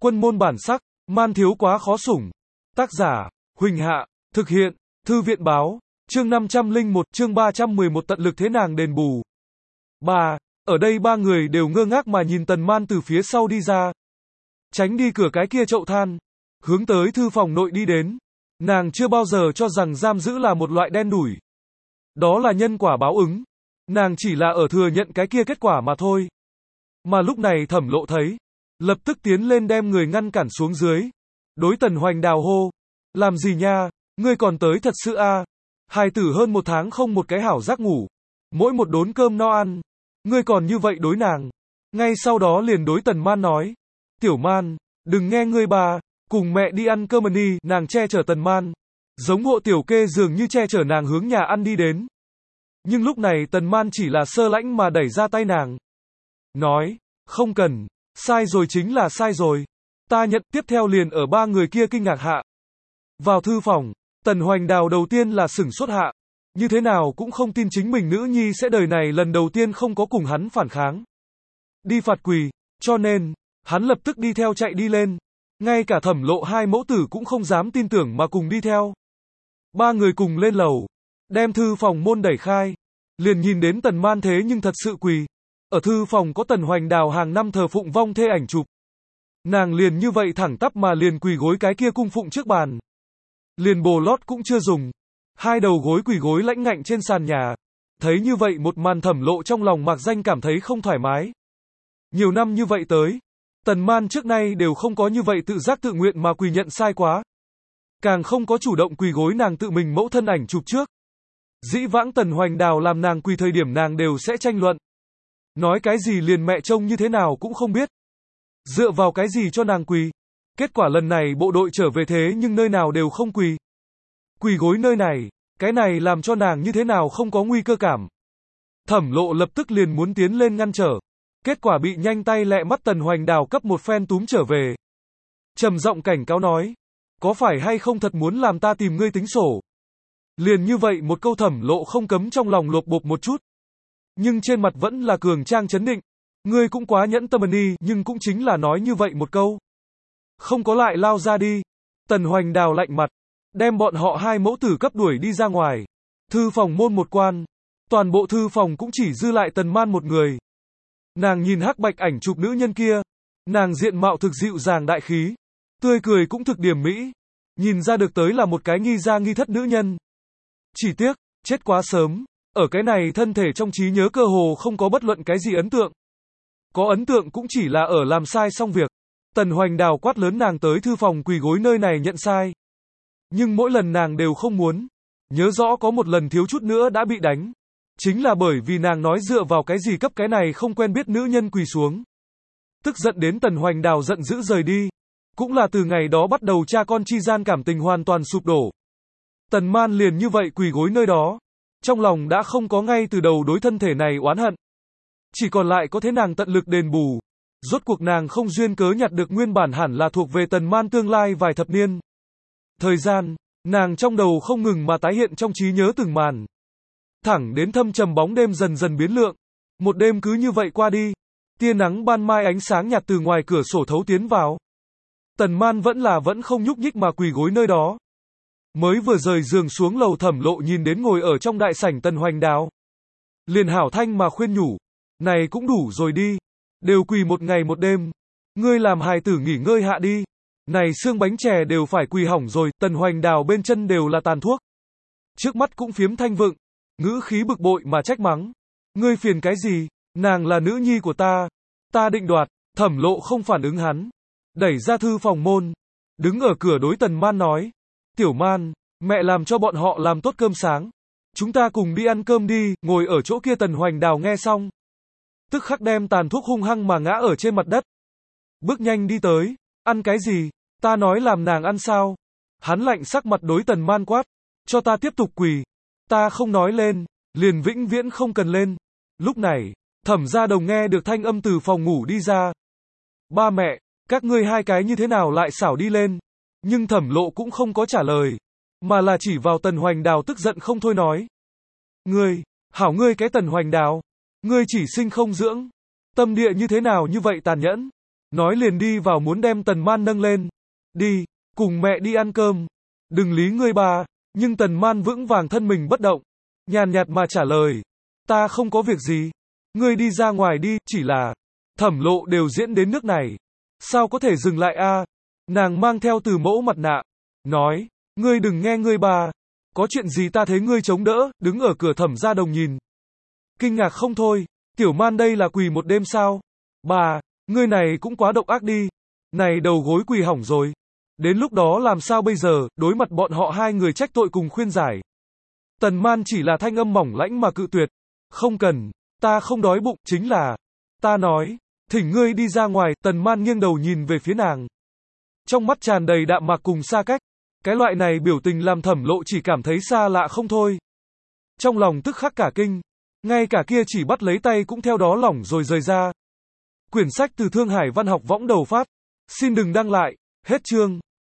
Quân môn bản sắc, man thiếu quá khó sủng. Tác giả, Huỳnh Hạ, thực hiện, Thư viện báo, chương 501, chương 311 tận lực thế nàng đền bù. Ở đây ba người đều ngơ ngác mà nhìn Tần Man từ phía sau đi ra. Tránh đi cửa cái kia chậu than, hướng tới thư phòng nội đi đến. Nàng chưa bao giờ cho rằng giam giữ là một loại đen đủi. Đó là nhân quả báo ứng. Nàng chỉ là ở thừa nhận cái kia kết quả mà thôi. Mà lúc này Thẩm Lộ thấy, lập tức tiến lên đem người ngăn cản xuống dưới. Đối Tần Hoành Đào hô, làm gì nha, ngươi còn tới thật sự a? Hài tử hơn 1 tháng không một cái hảo giác ngủ, mỗi một đốn cơm no ăn, ngươi còn như vậy đối nàng. Ngay sau đó liền đối Tần Man nói, Tiểu Man, đừng nghe ngươi bà, cùng mẹ đi ăn cơm đi. Nàng che chở Tần Man, giống hộ tiểu kê dường như che chở nàng hướng nhà ăn đi đến. Nhưng lúc này Tần Man chỉ là sơ lãnh mà đẩy ra tay nàng, nói, không cần, sai rồi chính là sai rồi, ta nhận. Tiếp theo liền ở ba người kia kinh ngạc hạ. Vào thư phòng, Tần Hoành Đào đầu tiên là sửng sốt hạ, như thế nào cũng không tin chính mình nữ nhi sẽ đời này lần đầu tiên không có cùng hắn phản kháng, đi phạt quỳ, cho nên, hắn lập tức đi theo chạy đi lên. Ngay cả Thẩm Lộ hai mẫu tử cũng không dám tin tưởng mà cùng đi theo. Ba người cùng lên lầu, đem thư phòng môn đẩy khai, liền nhìn đến Tần Man thế nhưng thật sự quỳ. Ở thư phòng có Tần Hoành Đào hàng năm thờ phụng vong thê ảnh chụp. Nàng liền như vậy thẳng tắp mà liền quỳ gối cái kia cung phụng trước bàn. Liền bồ lót cũng chưa dùng, hai đầu gối quỳ gối lãnh ngạnh trên sàn nhà. Thấy như vậy một màn Thẩm Lộ trong lòng mạc danh cảm thấy không thoải mái. Nhiều năm như vậy tới, Tần Man trước nay đều không có như vậy tự giác tự nguyện mà quỳ nhận sai quá. Càng không có chủ động quỳ gối nàng tự mình mẫu thân ảnh chụp trước. Dĩ vãng Tần Hoành Đào làm nàng quỳ thời điểm nàng đều sẽ tranh luận. Nói cái gì liền mẹ trông như thế nào cũng không biết. Dựa vào cái gì cho nàng quỳ. Kết quả lần này bộ đội trở về thế nhưng nơi nào đều không quỳ. Quỳ gối nơi này, cái này làm cho nàng như thế nào không có nguy cơ cảm. Thẩm Lộ lập tức liền muốn tiến lên ngăn trở. Kết quả bị nhanh tay lẹ mắt Tần Hoành Đào cấp một phen túm trở về. Trầm giọng cảnh cáo nói, có phải hay không thật muốn làm ta tìm ngươi tính sổ. Liền như vậy một câu Thẩm Lộ không cấm trong lòng lột bột một chút. Nhưng trên mặt vẫn là cường trang trấn định. Ngươi cũng quá nhẫn tâm đi, nhưng cũng chính là nói như vậy một câu. Không có lại lao ra đi. Tần Hoành Đào lạnh mặt, đem bọn họ hai mẫu tử cấp đuổi đi ra ngoài. Thư phòng môn một quan, toàn bộ thư phòng cũng chỉ dư lại Tần Man một người. Nàng nhìn hắc bạch ảnh chụp nữ nhân kia, nàng diện mạo thực dịu dàng đại khí, tươi cười cũng thực điểm mỹ, nhìn ra được tới là một cái nghi gia nghi thất nữ nhân. Chỉ tiếc, chết quá sớm, ở cái này thân thể trong trí nhớ cơ hồ không có bất luận cái gì ấn tượng. Có ấn tượng cũng chỉ là ở làm sai xong việc. Tần Hoành Đào quát lớn nàng tới thư phòng quỳ gối nơi này nhận sai. Nhưng mỗi lần nàng đều không muốn. Nhớ rõ có một lần thiếu chút nữa đã bị đánh. Chính là bởi vì nàng nói dựa vào cái gì cấp cái này không quen biết nữ nhân quỳ xuống. Tức giận đến Tần Hoành Đào giận dữ rời đi. Cũng là từ ngày đó bắt đầu cha con chi gian cảm tình hoàn toàn sụp đổ. Tần Man liền như vậy quỳ gối nơi đó. Trong lòng đã không có ngay từ đầu đối thân thể này oán hận. Chỉ còn lại có thế nàng tận lực đền bù. Rốt cuộc nàng không duyên cớ nhặt được nguyên bản hẳn là thuộc về Tần Man tương lai vài thập niên. Thời gian, nàng trong đầu không ngừng mà tái hiện trong trí nhớ từng màn. Thẳng đến thâm trầm bóng đêm dần dần biến lượng. Một đêm cứ như vậy qua đi. Tia nắng ban mai ánh sáng nhạt từ ngoài cửa sổ thấu tiến vào. Tần Man vẫn không nhúc nhích mà quỳ gối nơi đó. Mới vừa rời giường xuống lầu Thẩm Lộ nhìn đến ngồi ở trong đại sảnh Tần Hoành Đào. Liền hảo thanh mà khuyên nhủ. Này cũng đủ rồi đi. Đều quỳ một ngày một đêm. Ngươi làm hài tử nghỉ ngơi hạ đi. Này xương bánh chè đều phải quỳ hỏng rồi. Tần Hoành Đào bên chân đều là tàn thuốc. Trước mắt cũng phiếm thanh vựng. Ngữ khí bực bội mà trách mắng. Ngươi phiền cái gì? Nàng là nữ nhi của ta. Ta định đoạt. Thẩm Lộ không phản ứng hắn. Đẩy ra thư phòng môn. Đứng ở cửa đối Tần Man nói. Tiểu Man, mẹ làm cho bọn họ làm tốt cơm sáng. Chúng ta cùng đi ăn cơm đi. Ngồi ở chỗ kia Tần Hoành Đào nghe xong. Tức khắc đem tàn thuốc hung hăng mà ngã ở trên mặt đất. Bước nhanh đi tới. Ăn cái gì? Ta nói làm nàng ăn sao? Hắn lạnh sắc mặt đối Tần Man quát. Cho ta tiếp tục quỳ. Ta không nói lên. Liền vĩnh viễn không cần lên. Lúc này, Thẩm Gia Đồng nghe được thanh âm từ phòng ngủ đi ra. Ba mẹ, các ngươi hai cái như thế nào lại xảo đi lên? Nhưng Thẩm Lộ cũng không có trả lời. Mà là chỉ vào Tần Hoành Đào tức giận không thôi nói. Ngươi, hảo ngươi cái Tần Hoành Đào. Ngươi chỉ sinh không dưỡng. Tâm địa như thế nào như vậy tàn nhẫn. nói liền đi vào muốn đem Tần Man nâng lên. Đi, cùng mẹ đi ăn cơm. Đừng lý ngươi bà. Nhưng Tần Man vững vàng thân mình bất động. Nhàn nhạt mà trả lời. Ta không có việc gì. Ngươi đi ra ngoài đi, chỉ là Thẩm Lộ đều diễn đến nước này. Sao có thể dừng lại a? Nàng mang theo từ mẫu mặt nạ. Nói, ngươi đừng nghe ngươi bà. Có chuyện gì ta thấy ngươi chống đỡ, đứng ở cửa Thẩm gia đồng nhìn. Kinh ngạc không thôi, Tiểu Man đây là quỳ một đêm sao? Bà, ngươi này cũng quá độc ác đi. Này đầu gối quỳ hỏng rồi. Đến lúc đó làm sao bây giờ, đối mặt bọn họ hai người trách tội cùng khuyên giải. Tần Man chỉ là thanh âm mỏng lãnh mà cự tuyệt. Không cần, ta không đói bụng, chính là. Ta nói, thỉnh ngươi đi ra ngoài, Tần Man nghiêng đầu nhìn về phía nàng. Trong mắt tràn đầy đạm mạc cùng xa cách. Cái loại này biểu tình làm Thẩm Lộ chỉ cảm thấy xa lạ không thôi. Trong lòng tức khắc cả kinh. Ngay cả kia chỉ bắt lấy tay cũng theo đó lỏng rồi rời ra. Quyển sách từ Thương Hải Văn học võng đầu phát. Xin đừng đăng lại. Hết chương.